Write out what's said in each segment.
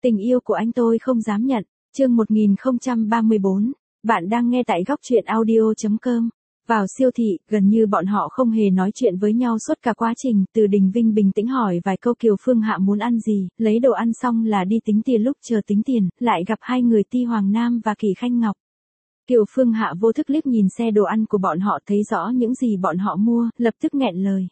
Tình yêu của anh tôi không dám nhận. Chương 1034. Bạn đang nghe tại góc truyện audio.com. Vào siêu thị, gần như bọn họ không hề nói chuyện với nhau suốt cả quá trình. Từ Đình Vinh bình tĩnh hỏi vài câu Kiều Phương Hạ muốn ăn gì, lấy đồ ăn xong là đi tính tiền. Lúc chờ tính tiền, lại gặp hai người Ti Hoàng Nam và Kỳ Khanh Ngọc. Kiều Phương Hạ vô thức liếc nhìn xe đồ ăn của bọn họ, thấy rõ những gì bọn họ mua, lập tức nghẹn lời.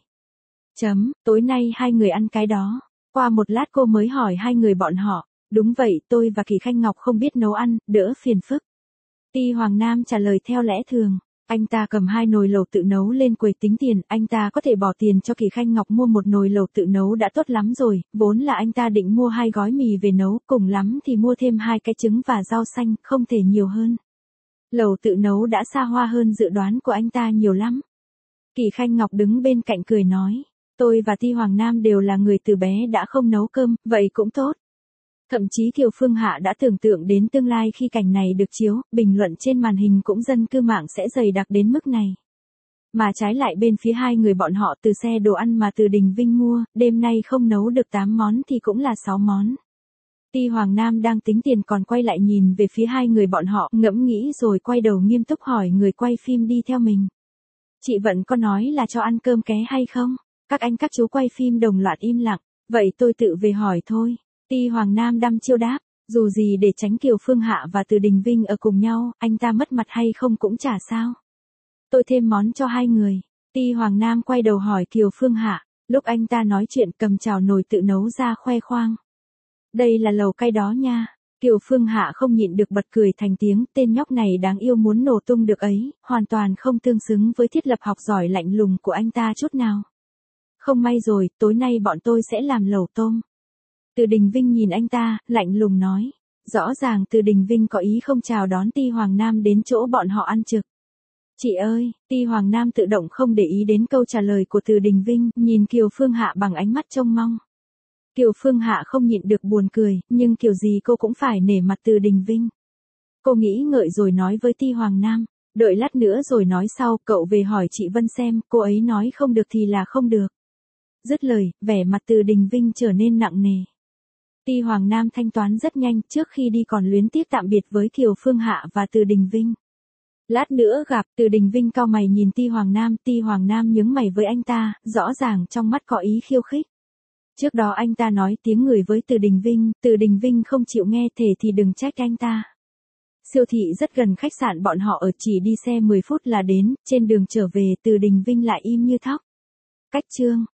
Tối nay hai người ăn cái đó. Qua một lát cô mới hỏi hai người bọn họ. Đúng vậy, tôi và Kỳ Khanh Ngọc không biết nấu ăn, đỡ phiền phức. Ti Hoàng Nam trả lời theo lẽ thường. Anh ta cầm 2 nồi lẩu tự nấu lên quầy tính tiền, anh ta có thể bỏ tiền cho Kỳ Khanh Ngọc mua 1 nồi lẩu tự nấu đã tốt lắm rồi, vốn là anh ta định mua 2 gói mì về nấu, cùng lắm thì mua thêm 2 cái trứng và rau xanh, không thể nhiều hơn. Lẩu tự nấu đã xa hoa hơn dự đoán của anh ta nhiều lắm. Kỳ Khanh Ngọc đứng bên cạnh cười nói, tôi và Ti Hoàng Nam đều là người từ bé đã không nấu cơm, vậy cũng tốt. Thậm chí Kiều Phương Hạ đã tưởng tượng đến tương lai khi cảnh này được chiếu, bình luận trên màn hình cũng dân cư mạng sẽ dày đặc đến mức này. Mà trái lại bên phía hai người bọn họ, từ xe đồ ăn mà Từ Đình Vinh mua, đêm nay không nấu được 8 món thì cũng là 6 món. Ti Hoàng Nam đang tính tiền còn quay lại nhìn về phía hai người bọn họ, ngẫm nghĩ rồi quay đầu nghiêm túc hỏi người quay phim đi theo mình. Chị Vận có nói là cho ăn cơm ké hay không? Các anh các chú quay phim đồng loạt im lặng, vậy tôi tự về hỏi thôi. Ti Hoàng Nam đăm chiêu đáp, dù gì để tránh Kiều Phương Hạ và Từ Đình Vinh ở cùng nhau, anh ta mất mặt hay không cũng chả sao. Tôi thêm món cho hai người. Ti Hoàng Nam quay đầu hỏi Kiều Phương Hạ, lúc anh ta nói chuyện cầm chảo nồi tự nấu ra khoe khoang. Đây là lẩu cay đó nha. Kiều Phương Hạ không nhịn được bật cười thành tiếng, tên nhóc này đáng yêu muốn nổ tung được ấy, hoàn toàn không tương xứng với thiết lập học giỏi lạnh lùng của anh ta chút nào. Không may rồi, tối nay bọn tôi sẽ làm lẩu tôm. Từ Đình Vinh nhìn anh ta, lạnh lùng nói. Rõ ràng Từ Đình Vinh có ý không chào đón Ti Hoàng Nam đến chỗ bọn họ ăn trực. Chị ơi, Ti Hoàng Nam tự động không để ý đến câu trả lời của Từ Đình Vinh, nhìn Kiều Phương Hạ bằng ánh mắt trông mong. Kiều Phương Hạ không nhịn được buồn cười, nhưng kiểu gì cô cũng phải nể mặt Từ Đình Vinh. Cô nghĩ ngợi rồi nói với Ti Hoàng Nam, đợi lát nữa rồi nói sau, cậu về hỏi chị Vân xem, cô ấy nói không được thì là không được. Dứt lời, vẻ mặt Từ Đình Vinh trở nên nặng nề. Ti Hoàng Nam thanh toán rất nhanh, trước khi đi còn luyến tiếc tạm biệt với Kiều Phương Hạ và Từ Đình Vinh. Lát nữa gặp, Từ Đình Vinh cau mày nhìn Ti Hoàng Nam nhướng mày với anh ta, rõ ràng trong mắt có ý khiêu khích. Trước đó anh ta nói tiếng người với Từ Đình Vinh không chịu nghe, thể thì đừng trách anh ta. Siêu thị rất gần khách sạn bọn họ ở, chỉ đi xe 10 phút là đến, trên đường trở về Từ Đình Vinh lại im như thóc. Cách chương